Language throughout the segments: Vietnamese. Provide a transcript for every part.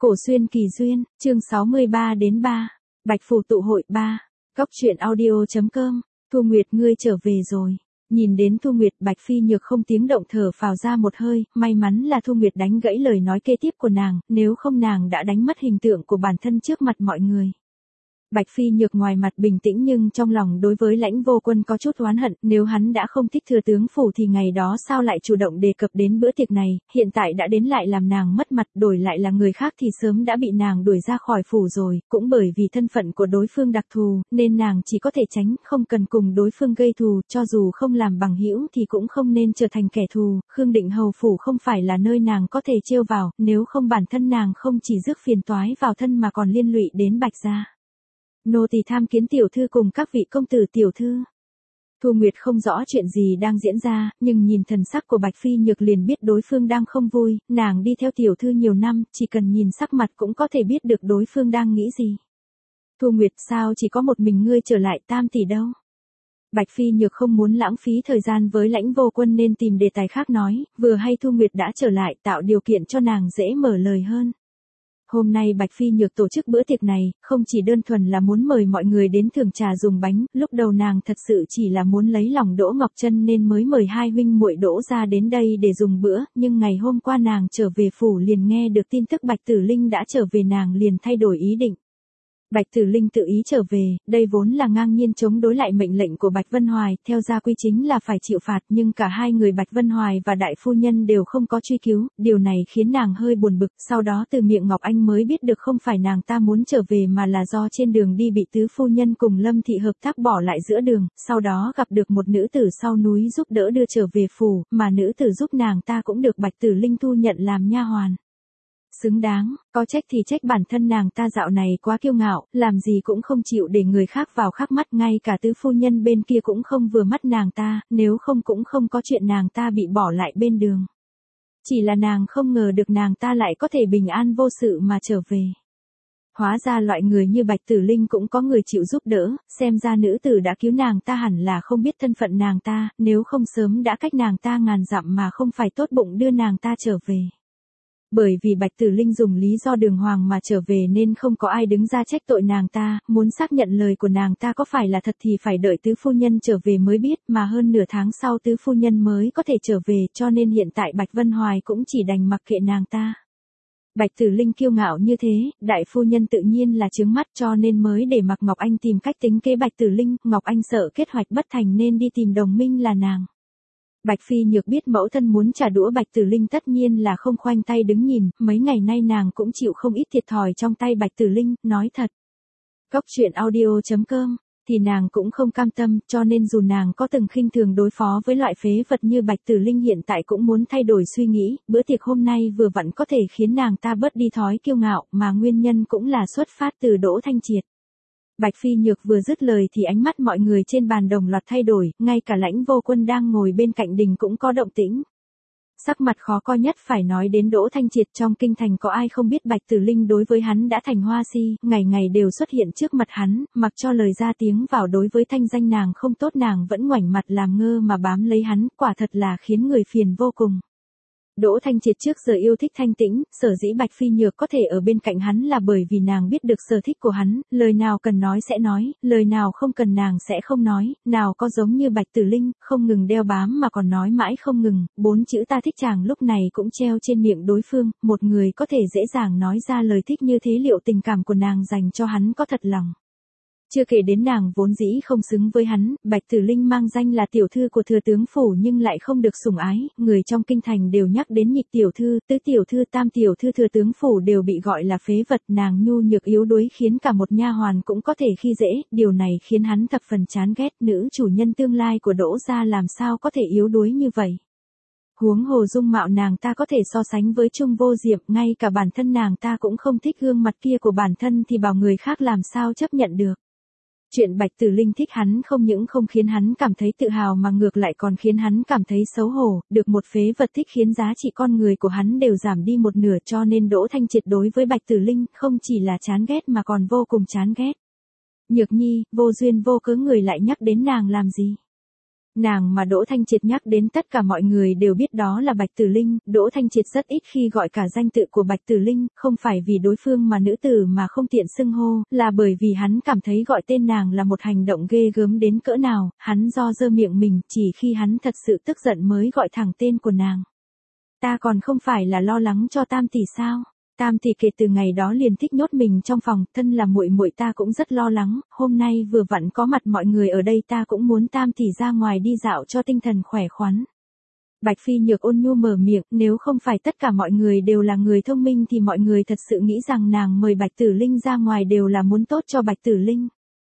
Cổ xuyên kỳ duyên, chương 63-3. Bạch phù tụ hội 3. Góc truyện audio.com. Thu Nguyệt ngươi trở về rồi. Nhìn đến Thu Nguyệt, Bạch Phi Nhược không tiếng động thở phào ra một hơi, may mắn là Thu Nguyệt đánh gãy lời nói kế tiếp của nàng, nếu không nàng đã đánh mất hình tượng của bản thân trước mặt mọi người. Bạch Phi Nhược ngoài mặt bình tĩnh nhưng trong lòng đối với Lãnh Vô Quân có chút oán hận, nếu hắn đã không thích thừa tướng phủ thì ngày đó sao lại chủ động đề cập đến bữa tiệc này, hiện tại đã đến lại làm nàng mất mặt, đổi lại là người khác thì sớm đã bị nàng đuổi ra khỏi phủ rồi, cũng bởi vì thân phận của đối phương đặc thù, nên nàng chỉ có thể tránh, không cần cùng đối phương gây thù, cho dù không làm bằng hữu thì cũng không nên trở thành kẻ thù. Khương Định Hầu phủ không phải là nơi nàng có thể trêu vào, nếu không bản thân nàng không chỉ rước phiền toái vào thân mà còn liên lụy đến Bạch gia. Nô tỳ tham kiến tiểu thư cùng các vị công tử tiểu thư. Thu Nguyệt không rõ chuyện gì đang diễn ra, nhưng nhìn thần sắc của Bạch Phi Nhược liền biết đối phương đang không vui, nàng đi theo tiểu thư nhiều năm, chỉ cần nhìn sắc mặt cũng có thể biết được đối phương đang nghĩ gì. Thu Nguyệt, sao chỉ có một mình ngươi trở lại, Tam tỷ đâu? Bạch Phi Nhược không muốn lãng phí thời gian với Lãnh Vô Quân nên tìm đề tài khác nói, vừa hay Thu Nguyệt đã trở lại tạo điều kiện cho nàng dễ mở lời hơn. Hôm nay Bạch Phi Nhược tổ chức bữa tiệc này, không chỉ đơn thuần là muốn mời mọi người đến thưởng trà dùng bánh, lúc đầu nàng thật sự chỉ là muốn lấy lòng Đỗ Ngọc Trân nên mới mời hai huynh muội Đỗ ra đến đây để dùng bữa, nhưng ngày hôm qua nàng trở về phủ liền nghe được tin tức Bạch Tử Linh đã trở về, nàng liền thay đổi ý định. Bạch Tử Linh tự ý trở về, đây vốn là ngang nhiên chống đối lại mệnh lệnh của Bạch Vân Hoài, theo gia quy chính là phải chịu phạt, nhưng cả hai người Bạch Vân Hoài và đại phu nhân đều không có truy cứu, điều này khiến nàng hơi buồn bực, sau đó từ miệng Ngọc Anh mới biết được không phải nàng ta muốn trở về mà là do trên đường đi bị tứ phu nhân cùng Lâm thị hợp tác bỏ lại giữa đường, sau đó gặp được một nữ tử sau núi giúp đỡ đưa trở về phủ, mà nữ tử giúp nàng ta cũng được Bạch Tử Linh thu nhận làm nha hoàn. Xứng đáng, có trách thì trách bản thân nàng ta dạo này quá kiêu ngạo, làm gì cũng không chịu để người khác vào khắc mắt, ngay cả tứ phu nhân bên kia cũng không vừa mắt nàng ta, nếu không cũng không có chuyện nàng ta bị bỏ lại bên đường. Chỉ là nàng không ngờ được nàng ta lại có thể bình an vô sự mà trở về. Hóa ra loại người như Bạch Tử Linh cũng có người chịu giúp đỡ, xem ra nữ tử đã cứu nàng ta hẳn là không biết thân phận nàng ta, nếu không sớm đã cách nàng ta ngàn dặm mà không phải tốt bụng đưa nàng ta trở về. Bởi vì Bạch Tử Linh dùng lý do đường hoàng mà trở về nên không có ai đứng ra trách tội nàng ta, muốn xác nhận lời của nàng ta có phải là thật thì phải đợi tứ phu nhân trở về mới biết, mà hơn nửa tháng sau tứ phu nhân mới có thể trở về, cho nên hiện tại Bạch Vân Hoài cũng chỉ đành mặc kệ nàng ta. Bạch Tử Linh kiêu ngạo như thế, đại phu nhân tự nhiên là trướng mắt cho nên mới để mặc Ngọc Anh tìm cách tính kế Bạch Tử Linh, Ngọc Anh sợ kết hoạch bất thành nên đi tìm đồng minh là nàng. Bạch Phi Nhược biết mẫu thân muốn trả đũa Bạch Tử Linh tất nhiên là không khoanh tay đứng nhìn, mấy ngày nay nàng cũng chịu không ít thiệt thòi trong tay Bạch Tử Linh, nói thật. Góc truyện audio.com, thì nàng cũng không cam tâm, cho nên dù nàng có từng khinh thường đối phó với loại phế vật như Bạch Tử Linh hiện tại cũng muốn thay đổi suy nghĩ, bữa tiệc hôm nay vừa vặn có thể khiến nàng ta bớt đi thói kiêu ngạo, mà nguyên nhân cũng là xuất phát từ Đỗ Thanh Triệt. Bạch Phi Nhược vừa dứt lời thì ánh mắt mọi người trên bàn đồng loạt thay đổi, ngay cả Lãnh Vô Quân đang ngồi bên cạnh đình cũng có động tĩnh. Sắc mặt khó coi nhất phải nói đến Đỗ Thanh Triệt, trong kinh thành có ai không biết Bạch Tử Linh đối với hắn đã thành hoa si, ngày ngày đều xuất hiện trước mặt hắn, mặc cho lời ra tiếng vào đối với thanh danh nàng không tốt nàng vẫn ngoảnh mặt làm ngơ mà bám lấy hắn, quả thật là khiến người phiền vô cùng. Đỗ Thanh Triệt trước giờ yêu thích thanh tĩnh, sở dĩ Bạch Phi Nhược có thể ở bên cạnh hắn là bởi vì nàng biết được sở thích của hắn, lời nào cần nói sẽ nói, lời nào không cần nàng sẽ không nói, nào có giống như Bạch Tử Linh, không ngừng đeo bám mà còn nói mãi không ngừng, 4 chữ ta thích chàng lúc này cũng treo trên miệng đối phương, một người có thể dễ dàng nói ra lời thích như thế liệu tình cảm của nàng dành cho hắn có thật lòng. Chưa kể đến nàng vốn dĩ không xứng với hắn, Bạch Tử Linh mang danh là tiểu thư của thừa tướng phủ nhưng lại không được sủng ái, người trong kinh thành đều nhắc đến nhị tiểu thư, tứ tiểu thư, tam tiểu thư thừa tướng phủ đều bị gọi là phế vật, nàng nhu nhược yếu đuối khiến cả một nha hoàn cũng có thể khi dễ, điều này khiến hắn thập phần chán ghét, nữ chủ nhân tương lai của Đỗ gia làm sao có thể yếu đuối như vậy. Huống hồ dung mạo nàng ta có thể so sánh với Trung Vô Diệp, ngay cả bản thân nàng ta cũng không thích gương mặt kia của bản thân thì bảo người khác làm sao chấp nhận được. Chuyện Bạch Tử Linh thích hắn không những không khiến hắn cảm thấy tự hào mà ngược lại còn khiến hắn cảm thấy xấu hổ, được một phế vật thích khiến giá trị con người của hắn đều giảm đi một nửa, cho nên Đỗ Thanh Triệt đối với Bạch Tử Linh không chỉ là chán ghét mà còn vô cùng chán ghét. Nhược Nhi, vô duyên vô cớ người lại nhắc đến nàng làm gì? Nàng mà Đỗ Thanh Triệt nhắc đến tất cả mọi người đều biết đó là Bạch Tử Linh, Đỗ Thanh Triệt rất ít khi gọi cả danh tự của Bạch Tử Linh, không phải vì đối phương mà nữ tử mà không tiện xưng hô, là bởi vì hắn cảm thấy gọi tên nàng là một hành động ghê gớm đến cỡ nào, hắn do dơ miệng mình, chỉ khi hắn thật sự tức giận mới gọi thẳng tên của nàng. Ta còn không phải là lo lắng cho Tam tỷ sao? Tam tỷ kể từ ngày đó liền thích nhốt mình trong phòng, thân là muội muội ta cũng rất lo lắng, hôm nay vừa vặn có mặt mọi người ở đây ta cũng muốn Tam tỷ ra ngoài đi dạo cho tinh thần khỏe khoắn. Bạch Phi Nhược ôn nhu mở miệng, nếu không phải tất cả mọi người đều là người thông minh thì mọi người thật sự nghĩ rằng nàng mời Bạch Tử Linh ra ngoài đều là muốn tốt cho Bạch Tử Linh.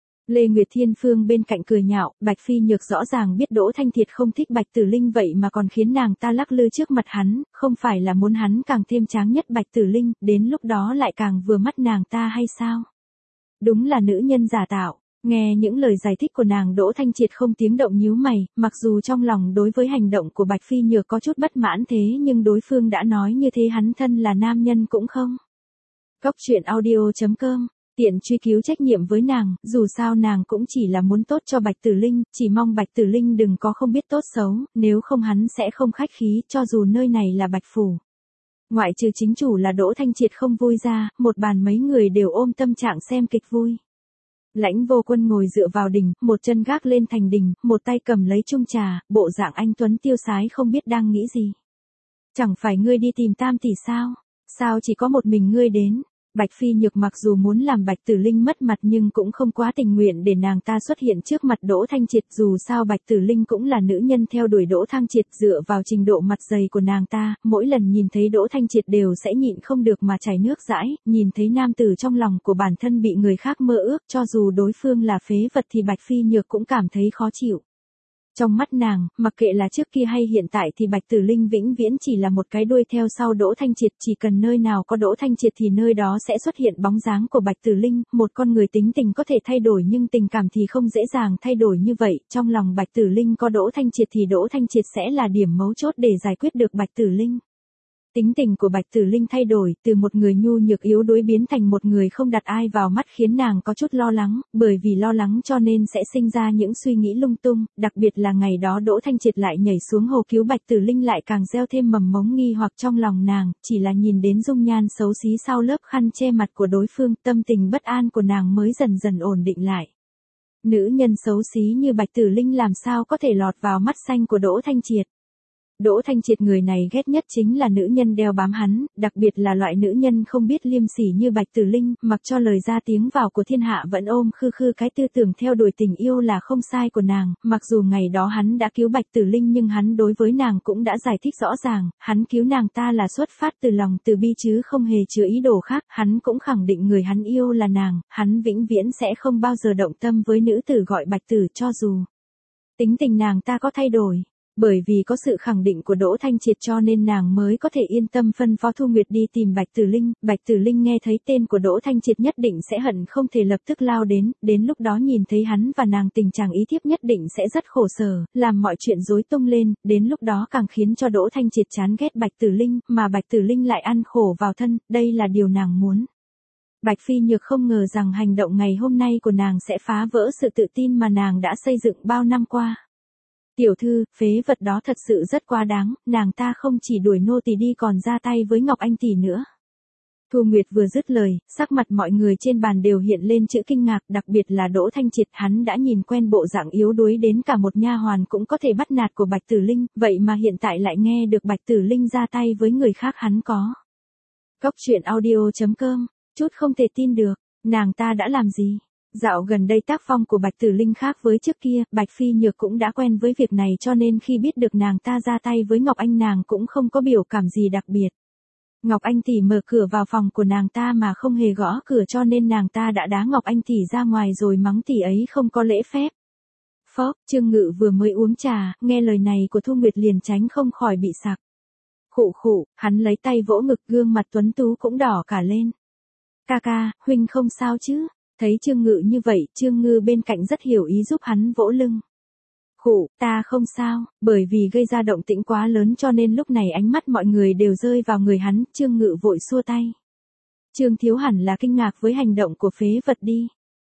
Lê Nguyệt Thiên Phương bên cạnh cười nhạo, Bạch Phi Nhược rõ ràng biết Đỗ Thanh Thiệt không thích Bạch Tử Linh vậy mà còn khiến nàng ta lắc lư trước mặt hắn, không phải là muốn hắn càng thêm tráng nhất Bạch Tử Linh, đến lúc đó lại càng vừa mắt nàng ta hay sao? Đúng là nữ nhân giả tạo. Nghe những lời giải thích của nàng Đỗ Thanh Triệt không tiếng động nhíu mày, mặc dù trong lòng đối với hành động của Bạch Phi Nhược có chút bất mãn thế nhưng đối phương đã nói như thế hắn thân là nam nhân cũng không. Cóc truyện audio.com tiện truy cứu trách nhiệm với nàng, dù sao nàng cũng chỉ là muốn tốt cho Bạch Tử Linh, chỉ mong Bạch Tử Linh đừng có không biết tốt xấu, nếu không hắn sẽ không khách khí, cho dù nơi này là Bạch Phủ. Ngoại trừ chính chủ là Đỗ Thanh Triệt không vui ra, một bàn mấy người đều ôm tâm trạng xem kịch vui. Lãnh Vô Quân ngồi dựa vào đỉnh, một chân gác lên thành đỉnh, một tay cầm lấy chung trà, bộ dạng anh tuấn tiêu sái không biết đang nghĩ gì. Chẳng phải ngươi đi tìm Tam tỷ sao? Sao chỉ có một mình ngươi đến? Bạch Phi Nhược mặc dù muốn làm Bạch Tử Linh mất mặt nhưng cũng không quá tình nguyện để nàng ta xuất hiện trước mặt Đỗ Thanh Triệt, dù sao Bạch Tử Linh cũng là nữ nhân theo đuổi Đỗ Thanh Triệt, dựa vào trình độ mặt dày của nàng ta, mỗi lần nhìn thấy Đỗ Thanh Triệt đều sẽ nhịn không được mà chảy nước dãi, nhìn thấy nam tử trong lòng của bản thân bị người khác mơ ước, cho dù đối phương là phế vật thì Bạch Phi Nhược cũng cảm thấy khó chịu. Trong mắt nàng, mặc kệ là trước kia hay hiện tại thì Bạch Tử Linh vĩnh viễn chỉ là một cái đuôi theo sau Đỗ Thanh Triệt, chỉ cần nơi nào có Đỗ Thanh Triệt thì nơi đó sẽ xuất hiện bóng dáng của Bạch Tử Linh, một con người tính tình có thể thay đổi nhưng tình cảm thì không dễ dàng thay đổi như vậy, trong lòng Bạch Tử Linh có Đỗ Thanh Triệt thì Đỗ Thanh Triệt sẽ là điểm mấu chốt để giải quyết được Bạch Tử Linh. Tính tình của Bạch Tử Linh thay đổi, từ một người nhu nhược yếu đuối biến thành một người không đặt ai vào mắt khiến nàng có chút lo lắng, bởi vì lo lắng cho nên sẽ sinh ra những suy nghĩ lung tung, đặc biệt là ngày đó Đỗ Thanh Triệt lại nhảy xuống hồ cứu Bạch Tử Linh lại càng gieo thêm mầm mống nghi hoặc trong lòng nàng, chỉ là nhìn đến dung nhan xấu xí sau lớp khăn che mặt của đối phương, tâm tình bất an của nàng mới dần dần ổn định lại. Nữ nhân xấu xí như Bạch Tử Linh làm sao có thể lọt vào mắt xanh của Đỗ Thanh Triệt. Đỗ Thanh Triệt người này ghét nhất chính là nữ nhân đeo bám hắn, đặc biệt là loại nữ nhân không biết liêm sỉ như Bạch Tử Linh, mặc cho lời ra tiếng vào của thiên hạ vẫn ôm khư khư cái tư tưởng theo đuổi tình yêu là không sai của nàng, mặc dù ngày đó hắn đã cứu Bạch Tử Linh nhưng hắn đối với nàng cũng đã giải thích rõ ràng, hắn cứu nàng ta là xuất phát từ lòng từ bi chứ không hề chứa ý đồ khác, hắn cũng khẳng định người hắn yêu là nàng, hắn vĩnh viễn sẽ không bao giờ động tâm với nữ tử gọi Bạch Tử cho dù tính tình nàng ta có thay đổi. Bởi vì có sự khẳng định của Đỗ Thanh Triệt cho nên nàng mới có thể yên tâm phân phó Thu Nguyệt đi tìm Bạch Tử Linh. Bạch Tử Linh nghe thấy tên của Đỗ Thanh Triệt nhất định sẽ hận không thể lập tức lao đến lúc đó nhìn thấy hắn và nàng tình trạng ý thiếp nhất định sẽ rất khổ sở, làm mọi chuyện rối tung lên, đến lúc đó càng khiến cho Đỗ Thanh Triệt chán ghét Bạch Tử Linh, mà Bạch Tử Linh lại ăn khổ vào thân, đây là điều nàng muốn. Bạch Phi Nhược không ngờ rằng hành động ngày hôm nay của nàng sẽ phá vỡ sự tự tin mà nàng đã xây dựng bao năm qua. Tiểu thư, phế vật đó thật sự rất quá đáng, nàng ta không chỉ đuổi nô tỳ đi còn ra tay với Ngọc Anh tỷ nữa. Thu Nguyệt vừa dứt lời, sắc mặt mọi người trên bàn đều hiện lên chữ kinh ngạc, đặc biệt là Đỗ Thanh Triệt, hắn đã nhìn quen bộ dạng yếu đuối đến cả một nha hoàn cũng có thể bắt nạt của Bạch Tử Linh, vậy mà hiện tại lại nghe được Bạch Tử Linh ra tay với người khác hắn có. Cóc truyện audio.com, chút không thể tin được, nàng ta đã làm gì? Dạo gần đây tác phong của Bạch Tử Linh khác với trước kia, Bạch Phi Nhược cũng đã quen với việc này cho nên khi biết được nàng ta ra tay với Ngọc Anh nàng cũng không có biểu cảm gì đặc biệt. Ngọc Anh tỷ mở cửa vào phòng của nàng ta mà không hề gõ cửa cho nên nàng ta đã đá Ngọc Anh tỷ ra ngoài rồi mắng tỷ ấy không có lễ phép. Phó, Trương Ngự vừa mới uống trà, nghe lời này của Thu Nguyệt liền tránh không khỏi bị sặc. Khụ khụ, hắn lấy tay vỗ ngực gương mặt tuấn tú cũng đỏ cả lên. Ca ca, huynh không sao chứ? Thấy Trương Ngự như vậy, Trương Ngư bên cạnh rất hiểu ý giúp hắn vỗ lưng. Khụ, ta không sao, bởi vì gây ra động tĩnh quá lớn cho nên lúc này ánh mắt mọi người đều rơi vào người hắn, Trương Ngự vội xua tay. Trương Thiếu hẳn là kinh ngạc với hành động của phế vật đi.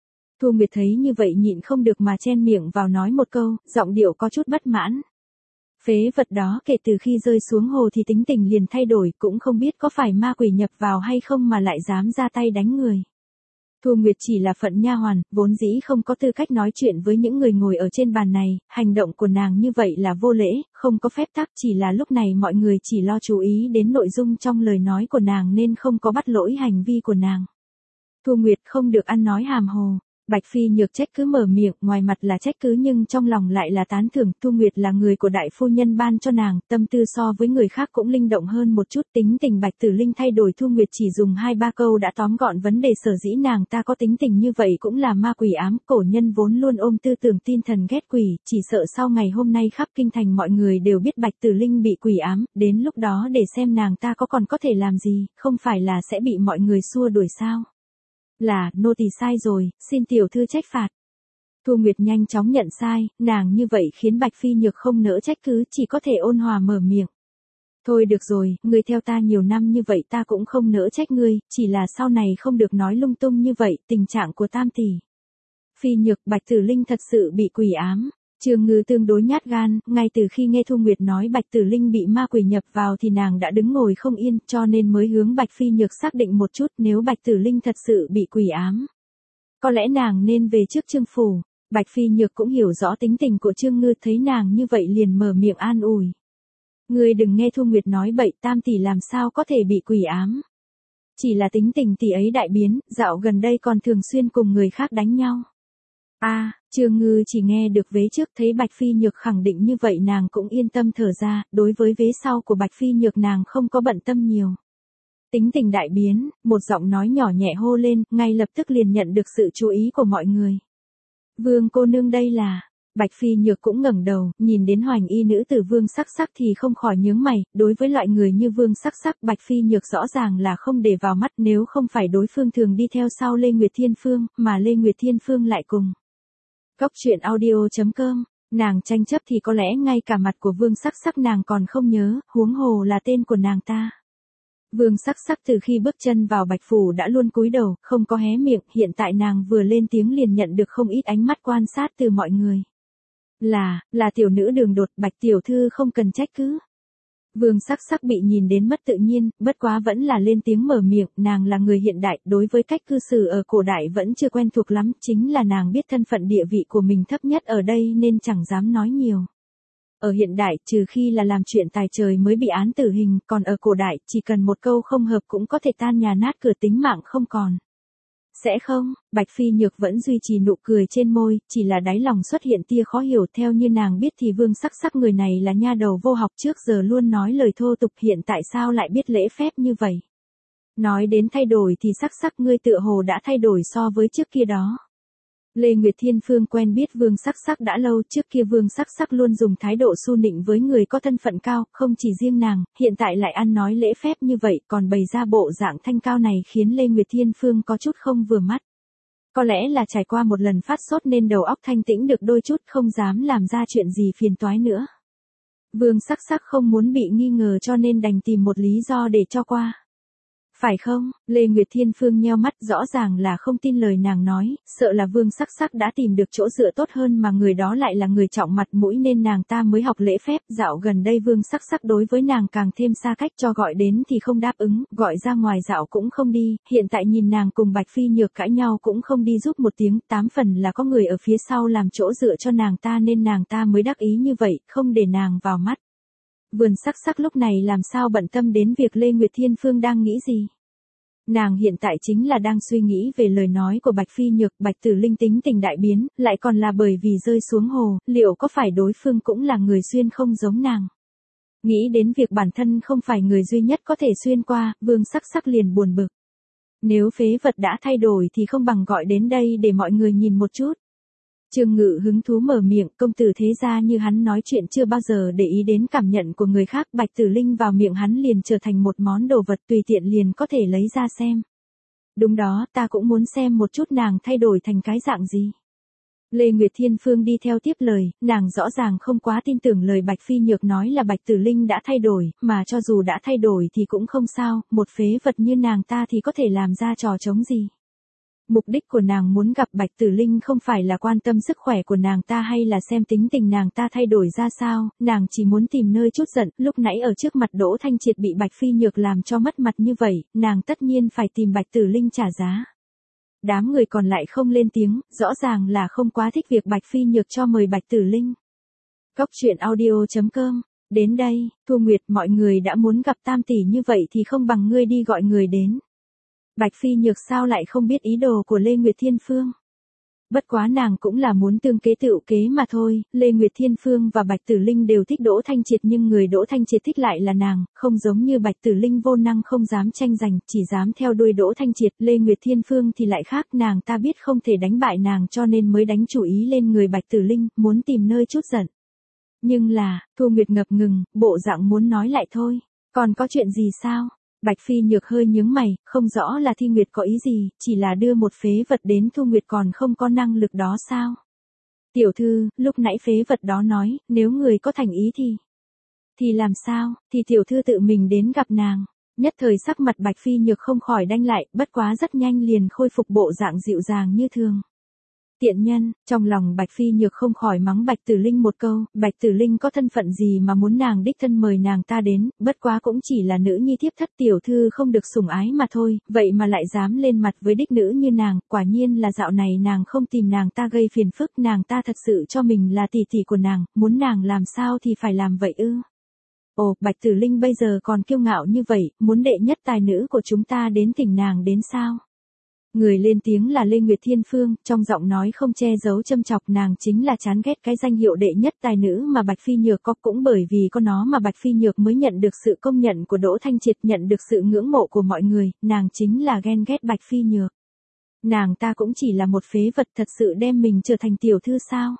Thu Nguyệt thấy như vậy nhịn không được mà chen miệng vào nói một câu, giọng điệu có chút bất mãn. Phế vật đó kể từ khi rơi xuống hồ thì tính tình liền thay đổi, cũng không biết có phải ma quỷ nhập vào hay không mà lại dám ra tay đánh người. Thu Nguyệt chỉ là phận nha hoàn, vốn dĩ không có tư cách nói chuyện với những người ngồi ở trên bàn này, hành động của nàng như vậy là vô lễ, không có phép tắc, chỉ là lúc này mọi người chỉ lo chú ý đến nội dung trong lời nói của nàng nên không có bắt lỗi hành vi của nàng. Thu Nguyệt không được ăn nói hàm hồ. Bạch Phi Nhược trách cứ mở miệng, ngoài mặt là trách cứ nhưng trong lòng lại là tán thưởng. Thu Nguyệt là người của đại phu nhân ban cho nàng, tâm tư so với người khác cũng linh động hơn một chút. Tính tình Bạch Tử Linh thay đổi, Thu Nguyệt chỉ dùng 2-3 câu đã tóm gọn vấn đề. Sở dĩ nàng ta có tính tình như vậy cũng là ma quỷ ám. Cổ nhân vốn luôn ôm tư tưởng tin thần ghét quỷ, chỉ sợ sau ngày hôm nay khắp kinh thành mọi người đều biết Bạch Tử Linh bị quỷ ám, đến lúc đó để xem nàng ta có còn có thể làm gì, không phải là sẽ bị mọi người xua đuổi sao. Là, nô tỳ sai rồi, xin tiểu thư trách phạt. Thu Nguyệt nhanh chóng nhận sai, nàng như vậy khiến Bạch Phi Nhược không nỡ trách cứ, chỉ có thể ôn hòa mở miệng. Thôi được rồi, ngươi theo ta nhiều năm như vậy ta cũng không nỡ trách ngươi, chỉ là sau này không được nói lung tung như vậy, tình trạng của tam tỷ. Phi Nhược, Bạch Tử Linh thật sự bị quỷ ám. Trương Ngư tương đối nhát gan, ngay từ khi nghe Thu Nguyệt nói Bạch Tử Linh bị ma quỷ nhập vào thì nàng đã đứng ngồi không yên, cho nên mới hướng Bạch Phi Nhược xác định một chút, nếu Bạch Tử Linh thật sự bị quỷ ám. Có lẽ nàng nên về trước Trương phủ. Bạch Phi Nhược cũng hiểu rõ tính tình của Trương Ngư, thấy nàng như vậy liền mở miệng an ủi. Ngươi đừng nghe Thu Nguyệt nói bậy, tam tỷ làm sao có thể bị quỷ ám. Chỉ là tính tình tỷ ấy đại biến, dạo gần đây còn thường xuyên cùng người khác đánh nhau. Trương Ngư chỉ nghe được vế trước, thấy Bạch Phi Nhược khẳng định như vậy nàng cũng yên tâm thở ra, đối với vế sau của Bạch Phi Nhược nàng không có bận tâm nhiều. Tính tình đại biến, một giọng nói nhỏ nhẹ hô lên, ngay lập tức liền nhận được sự chú ý của mọi người. Vương cô nương đây là... Bạch Phi Nhược cũng ngẩng đầu, nhìn đến Hoành Y nữ tử Vương Sắc Sắc thì không khỏi nhướng mày, đối với loại người như Vương Sắc Sắc Bạch Phi Nhược rõ ràng là không để vào mắt, nếu không phải đối phương thường đi theo sau Lê Nguyệt Thiên Phương, mà Lê Nguyệt Thiên Phương lại cùng. Cóc truyện audio.com, nàng tranh chấp thì có lẽ ngay cả mặt của Vương Sắc Sắc nàng còn không nhớ, huống hồ là tên của nàng ta. Vương Sắc Sắc từ khi bước chân vào Bạch Phủ đã luôn cúi đầu, không có hé miệng, hiện tại nàng vừa lên tiếng liền nhận được không ít ánh mắt quan sát từ mọi người. Là tiểu nữ đường đột, Bạch tiểu thư không cần trách cứ. Vương Sắc Sắc bị nhìn đến mất tự nhiên, bất quá vẫn là lên tiếng mở miệng, nàng là người hiện đại, đối với cách cư xử ở cổ đại vẫn chưa quen thuộc lắm, chính là nàng biết thân phận địa vị của mình thấp nhất ở đây nên chẳng dám nói nhiều. Ở hiện đại, trừ khi là làm chuyện tài trời mới bị án tử hình, còn ở cổ đại, chỉ cần một câu không hợp cũng có thể tan nhà nát cửa, tính mạng không còn. Sẽ không, Bạch Phi Nhược vẫn duy trì nụ cười trên môi, chỉ là đáy lòng xuất hiện tia khó hiểu. Theo như nàng biết thì Vương Sắc Sắc người này là nha đầu vô học, trước giờ luôn nói lời thô tục, hiện tại sao lại biết lễ phép như vậy. Nói đến thay đổi thì Sắc Sắc ngươi tựa hồ đã thay đổi so với trước kia đó. Lê Nguyệt Thiên Phương quen biết Vương Sắc Sắc đã lâu, trước kia Vương Sắc Sắc luôn dùng thái độ xu nịnh với người có thân phận cao, không chỉ riêng nàng, hiện tại lại ăn nói lễ phép như vậy, còn bày ra bộ dạng thanh cao này khiến Lê Nguyệt Thiên Phương có chút không vừa mắt. Có lẽ là trải qua một lần phát sốt nên đầu óc thanh tĩnh được đôi chút, không dám làm ra chuyện gì phiền toái nữa. Vương Sắc Sắc không muốn bị nghi ngờ cho nên đành tìm một lý do để cho qua. Phải không? Lê Nguyệt Thiên Phương nheo mắt, rõ ràng là không tin lời nàng nói, sợ là Vương Sắc Sắc đã tìm được chỗ dựa tốt hơn mà người đó lại là người trọng mặt mũi nên nàng ta mới học lễ phép. Dạo gần đây Vương Sắc Sắc đối với nàng càng thêm xa cách, cho gọi đến thì không đáp ứng, gọi ra ngoài dạo cũng không đi, hiện tại nhìn nàng cùng Bạch Phi Nhược cãi nhau cũng không đi giúp một tiếng, 8 phần là có người ở phía sau làm chỗ dựa cho nàng ta nên nàng ta mới đắc ý như vậy, không để nàng vào mắt. Vườn Sắc Sắc lúc này làm sao bận tâm đến việc Lê Nguyệt Thiên Phương đang nghĩ gì. Nàng hiện tại chính là đang suy nghĩ về lời nói của Bạch Phi Nhược, Bạch Tử Linh tính tình đại biến, lại còn là bởi vì rơi xuống hồ, liệu có phải đối phương cũng là người xuyên không giống nàng. Nghĩ đến việc bản thân không phải người duy nhất có thể xuyên qua, Vương Sắc Sắc liền buồn bực. Nếu phế vật đã thay đổi thì không bằng gọi đến đây để mọi người nhìn một chút. Trương Ngự hứng thú mở miệng, công tử thế gia như hắn nói chuyện chưa bao giờ để ý đến cảm nhận của người khác, Bạch Tử Linh vào miệng hắn liền trở thành một món đồ vật tùy tiện liền có thể lấy ra xem. Đúng đó, ta cũng muốn xem một chút nàng thay đổi thành cái dạng gì. Lê Nguyệt Thiên Phương đi theo tiếp lời, nàng rõ ràng không quá tin tưởng lời Bạch Phi Nhược nói là Bạch Tử Linh đã thay đổi, mà cho dù đã thay đổi thì cũng không sao, một phế vật như nàng ta thì có thể làm ra trò trống gì. Mục đích của nàng muốn gặp Bạch Tử Linh không phải là quan tâm sức khỏe của nàng ta hay là xem tính tình nàng ta thay đổi ra sao, nàng chỉ muốn tìm nơi trút giận, lúc nãy ở trước mặt Đỗ Thanh Triệt bị Bạch Phi Nhược làm cho mất mặt như vậy, nàng tất nhiên phải tìm Bạch Tử Linh trả giá. Đám người còn lại không lên tiếng, rõ ràng là không quá thích việc Bạch Phi Nhược cho mời Bạch Tử Linh. Góc truyện audio.com. Đến đây, Thu Nguyệt, mọi người đã muốn gặp Tam tỷ như vậy thì không bằng ngươi đi gọi người đến. Bạch Phi Nhược sao lại không biết ý đồ của Lê Nguyệt Thiên Phương. Bất quá nàng cũng là muốn tương kế tựu kế mà thôi, Lê Nguyệt Thiên Phương và Bạch Tử Linh đều thích Đỗ Thanh Triệt nhưng người Đỗ Thanh Triệt thích lại là nàng, không giống như Bạch Tử Linh vô năng không dám tranh giành, chỉ dám theo đuôi Đỗ Thanh Triệt, Lê Nguyệt Thiên Phương thì lại khác, nàng ta biết không thể đánh bại nàng cho nên mới đánh chủ ý lên người Bạch Tử Linh, muốn tìm nơi trút giận. Nhưng là, Thu Nguyệt ngập ngừng, bộ dạng muốn nói lại thôi, còn có chuyện gì sao? Bạch Phi Nhược hơi nhướng mày, không rõ là Thi Nguyệt có ý gì, chỉ là đưa một phế vật đến Thu Nguyệt còn không có năng lực đó sao? Tiểu thư, lúc nãy phế vật đó nói, nếu người có thành ý thì làm sao, thì tiểu thư tự mình đến gặp nàng. Nhất thời sắc mặt Bạch Phi Nhược không khỏi đanh lại, bất quá rất nhanh liền khôi phục bộ dạng dịu dàng như thường. Tiện nhân, trong lòng Bạch Phi Nhược không khỏi mắng Bạch Tử Linh một câu, Bạch Tử Linh có thân phận gì mà muốn nàng đích thân mời nàng ta đến, bất quá cũng chỉ là nữ nhi thiếp thất tiểu thư không được sủng ái mà thôi, vậy mà lại dám lên mặt với đích nữ như nàng, quả nhiên là dạo này nàng không tìm nàng ta gây phiền phức, nàng ta thật sự cho mình là tỷ tỷ của nàng, muốn nàng làm sao thì phải làm vậy ư. Ồ, Bạch Tử Linh bây giờ còn kiêu ngạo như vậy, muốn đệ nhất tài nữ của chúng ta đến thỉnh nàng đến sao? Người lên tiếng là Lê Nguyệt Thiên Phương, trong giọng nói không che giấu châm chọc, nàng chính là chán ghét cái danh hiệu đệ nhất tài nữ mà Bạch Phi Nhược có, cũng bởi vì có nó mà Bạch Phi Nhược mới nhận được sự công nhận của Đỗ Thanh Triệt, nhận được sự ngưỡng mộ của mọi người, nàng chính là ghen ghét Bạch Phi Nhược. Nàng ta cũng chỉ là một phế vật, thật sự đem mình trở thành tiểu thư sao?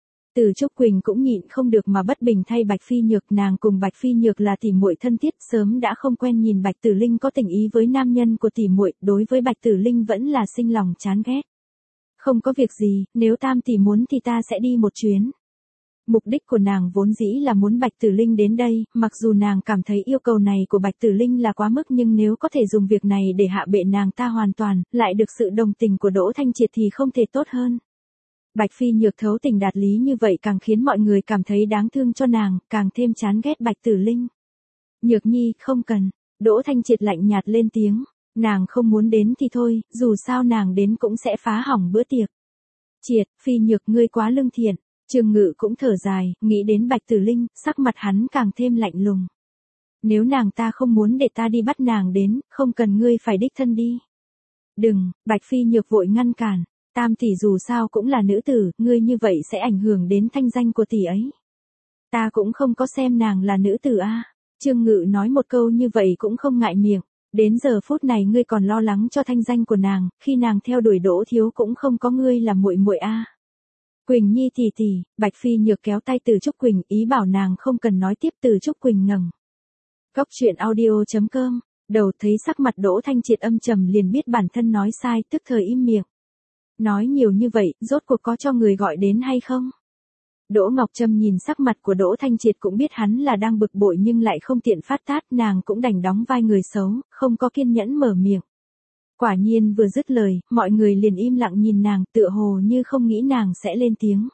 Từ Trúc Quỳnh cũng nhịn không được mà bất bình thay Bạch Phi Nhược, nàng cùng Bạch Phi Nhược là tỷ muội thân thiết, sớm đã không quen nhìn Bạch Tử Linh có tình ý với nam nhân của tỷ muội, đối với Bạch Tử Linh vẫn là sinh lòng chán ghét. Không có việc gì, nếu Tam tỷ muốn thì ta sẽ đi một chuyến. Mục đích của nàng vốn dĩ là muốn Bạch Tử Linh đến đây, mặc dù nàng cảm thấy yêu cầu này của Bạch Tử Linh là quá mức nhưng nếu có thể dùng việc này để hạ bệ nàng ta hoàn toàn, lại được sự đồng tình của Đỗ Thanh Triệt thì không thể tốt hơn. Bạch Phi Nhược thấu tình đạt lý như vậy càng khiến mọi người cảm thấy đáng thương cho nàng, càng thêm chán ghét Bạch Tử Linh. Nhược nhi, không cần. Đỗ Thanh Triệt lạnh nhạt lên tiếng. Nàng không muốn đến thì thôi, dù sao nàng đến cũng sẽ phá hỏng bữa tiệc. Triệt, Phi Nhược ngươi quá lương thiện. Trương Ngự cũng thở dài, nghĩ đến Bạch Tử Linh, sắc mặt hắn càng thêm lạnh lùng. Nếu nàng ta không muốn để ta đi bắt nàng đến, không cần ngươi phải đích thân đi. Đừng, Bạch Phi Nhược vội ngăn cản. Tam tỷ dù sao cũng là nữ tử, ngươi như vậy sẽ ảnh hưởng đến thanh danh của tỷ ấy. Ta cũng không có xem nàng là nữ tử a. Trương Ngự nói một câu như vậy cũng không ngại miệng. Đến giờ phút này ngươi còn lo lắng cho thanh danh của nàng, khi nàng theo đuổi Đỗ thiếu cũng không có ngươi là muội muội a. Quỳnh Nhi tỷ tỷ, Bạch Phi Nhược kéo tay Từ Trúc Quỳnh, ý bảo nàng không cần nói tiếp. Từ Trúc Quỳnh ngẩng. Góc truyện audio.com. Đầu thấy sắc mặt Đỗ Thanh Triệt âm trầm liền biết bản thân nói sai, tức thời im miệng. Nói nhiều như vậy, rốt cuộc có cho người gọi đến hay không? Đỗ Ngọc Trâm nhìn sắc mặt của Đỗ Thanh Triệt cũng biết hắn là đang bực bội nhưng lại không tiện phát tát, nàng cũng đành đóng vai người xấu, không có kiên nhẫn mở miệng. Quả nhiên vừa dứt lời, mọi người liền im lặng nhìn nàng, tựa hồ như không nghĩ nàng sẽ lên tiếng.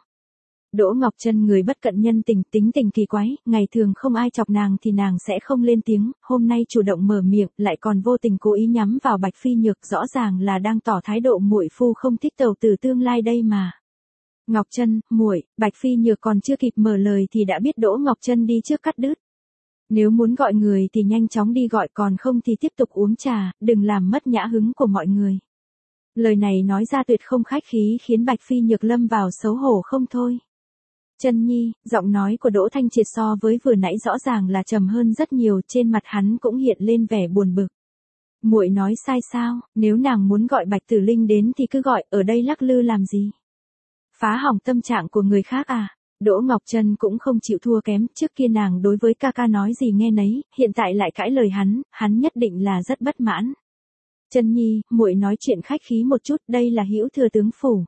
Đỗ Ngọc Trân người bất cận nhân tình, tính tình kỳ quái, ngày thường không ai chọc nàng thì nàng sẽ không lên tiếng, hôm nay chủ động mở miệng, lại còn vô tình cố ý nhắm vào Bạch Phi Nhược, rõ ràng là đang tỏ thái độ muội phu không thích tàu tử tương lai đây mà. Ngọc Trân, muội, Bạch Phi Nhược còn chưa kịp mở lời thì đã biết Đỗ Ngọc Trân đi trước cắt đứt. Nếu muốn gọi người thì nhanh chóng đi gọi, còn không thì tiếp tục uống trà, đừng làm mất nhã hứng của mọi người. Lời này nói ra tuyệt không khách khí khiến Bạch Phi Nhược lâm vào xấu hổ không thôi. Trân Nhi, giọng nói của Đỗ Thanh Triệt so với vừa nãy rõ ràng là trầm hơn rất nhiều, trên mặt hắn cũng hiện lên vẻ buồn bực. Muội nói sai sao, nếu nàng muốn gọi Bạch Tử Linh đến thì cứ gọi, ở đây lắc lư làm gì? Phá hỏng tâm trạng của người khác à? Đỗ Ngọc Trân cũng không chịu thua kém, trước kia nàng đối với ca ca nói gì nghe nấy, hiện tại lại cãi lời hắn nhất định là rất bất mãn. Trân Nhi, muội nói chuyện khách khí một chút, đây là Hữu Thừa tướng phủ.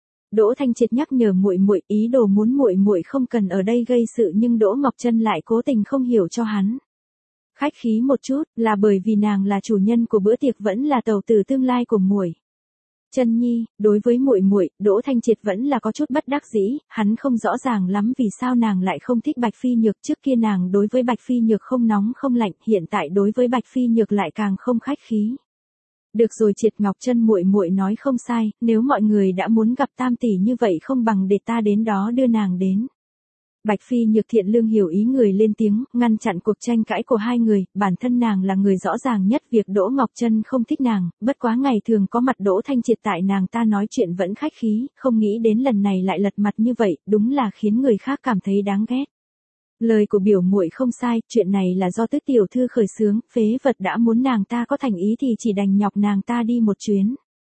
Đỗ Thanh Triệt nhắc nhở muội, ý đồ muốn muội không cần ở đây gây sự, nhưng Đỗ Ngọc Trân lại cố tình không hiểu cho hắn. Khách khí một chút, là bởi vì nàng là chủ nhân của bữa tiệc, vẫn là tàu tử tương lai của muội. Chân nhi, đối với muội muội, Đỗ Thanh Triệt vẫn là có chút bất đắc dĩ, hắn không rõ ràng lắm vì sao nàng lại không thích Bạch Phi Nhược, trước kia nàng đối với Bạch Phi Nhược không nóng không lạnh, hiện tại đối với Bạch Phi Nhược lại càng không khách khí. Được rồi, Triệt Ngọc Chân muội muội nói không sai, nếu mọi người đã muốn gặp tam tỷ như vậy không bằng để ta đến đó đưa nàng đến. Bạch Phi Nhược thiện lương hiểu ý người lên tiếng, ngăn chặn cuộc tranh cãi của hai người, bản thân nàng là người rõ ràng nhất việc Đỗ Ngọc Chân không thích nàng, bất quá ngày thường có mặt Đỗ Thanh Triệt tại nàng ta nói chuyện vẫn khách khí, không nghĩ đến lần này lại lật mặt như vậy, đúng là khiến người khác cảm thấy đáng ghét. Lời của biểu muội không sai, chuyện này là do Tứ tiểu thư khởi xướng, phế vật đã muốn nàng ta có thành ý thì chỉ đành nhọc nàng ta đi một chuyến.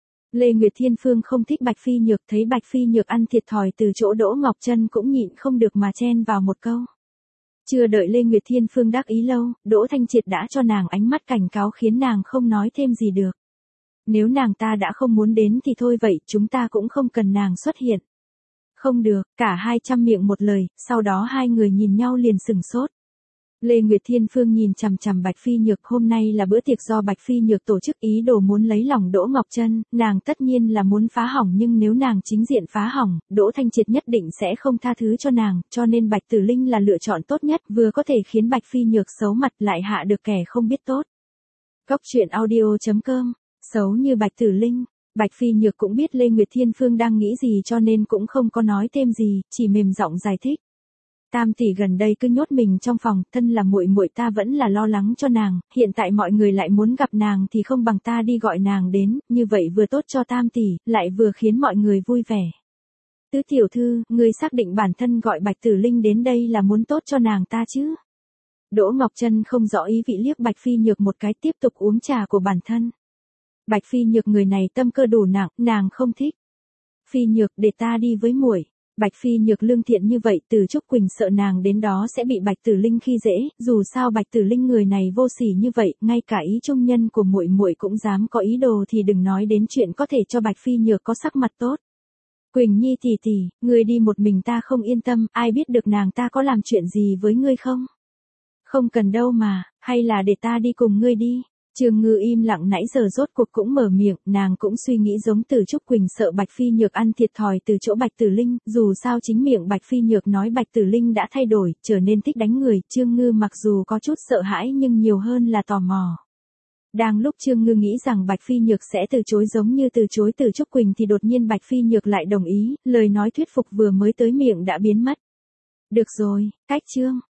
Lê Nguyệt Thiên Phương không thích Bạch Phi Nhược, thấy Bạch Phi Nhược ăn thiệt thòi từ chỗ Đỗ Ngọc Chân cũng nhịn không được mà chen vào một câu. Chưa đợi Lê Nguyệt Thiên Phương đắc ý lâu, Đỗ Thanh Triệt đã cho nàng ánh mắt cảnh cáo khiến nàng không nói thêm gì được. Nếu nàng ta đã không muốn đến thì thôi vậy, chúng ta cũng không cần nàng xuất hiện. Không được, cả hai trăm miệng một lời, sau đó hai người nhìn nhau liền sửng sốt. Lê Nguyệt Thiên Phương nhìn chằm chằm Bạch Phi Nhược, hôm nay là bữa tiệc do Bạch Phi Nhược tổ chức, ý đồ muốn lấy lòng Đỗ Ngọc Chân, nàng tất nhiên là muốn phá hỏng, nhưng nếu nàng chính diện phá hỏng, Đỗ Thanh Triệt nhất định sẽ không tha thứ cho nàng, cho nên Bạch Tử Linh là lựa chọn tốt nhất, vừa có thể khiến Bạch Phi Nhược xấu mặt lại hạ được kẻ không biết tốt. Cốc truyện audio.com, xấu như Bạch Tử Linh. Bạch Phi Nhược cũng biết Lê Nguyệt Thiên Phương đang nghĩ gì cho nên cũng không có nói thêm gì, chỉ mềm giọng giải thích. Tam tỷ gần đây cứ nhốt mình trong phòng, thân là muội muội ta vẫn là lo lắng cho nàng, hiện tại mọi người lại muốn gặp nàng thì không bằng ta đi gọi nàng đến, như vậy vừa tốt cho tam tỷ, lại vừa khiến mọi người vui vẻ. Tứ tiểu thư, ngươi xác định bản thân gọi Bạch Tử Linh đến đây là muốn tốt cho nàng ta chứ? Đỗ Ngọc Chân không rõ ý vị liếc Bạch Phi Nhược một cái, tiếp tục uống trà của bản thân. Bạch Phi Nhược người này tâm cơ đủ nặng, nàng không thích. Phi Nhược, để ta đi với muội. Bạch Phi Nhược lương thiện như vậy, Từ Trúc Quỳnh sợ nàng đến đó sẽ bị Bạch Tử Linh khi dễ, dù sao Bạch Tử Linh người này vô sỉ như vậy, ngay cả ý trung nhân của muội muội cũng dám có ý đồ thì đừng nói đến chuyện có thể cho Bạch Phi Nhược có sắc mặt tốt. Quỳnh Nhi tỷ tỷ, ngươi đi một mình ta không yên tâm, ai biết được nàng ta có làm chuyện gì với ngươi không? Không cần đâu mà, hay là để ta đi cùng ngươi đi. Trương Ngư im lặng nãy giờ rốt cuộc cũng mở miệng, nàng cũng suy nghĩ giống Từ Trúc Quỳnh, sợ Bạch Phi Nhược ăn thiệt thòi từ chỗ Bạch Tử Linh, dù sao chính miệng Bạch Phi Nhược nói Bạch Tử Linh đã thay đổi, trở nên thích đánh người, Trương Ngư mặc dù có chút sợ hãi nhưng nhiều hơn là tò mò. Đang lúc Trương Ngư nghĩ rằng Bạch Phi Nhược sẽ từ chối giống như từ chối Từ Trúc Quỳnh thì đột nhiên Bạch Phi Nhược lại đồng ý, lời nói thuyết phục vừa mới tới miệng đã biến mất. Được rồi, cách Trương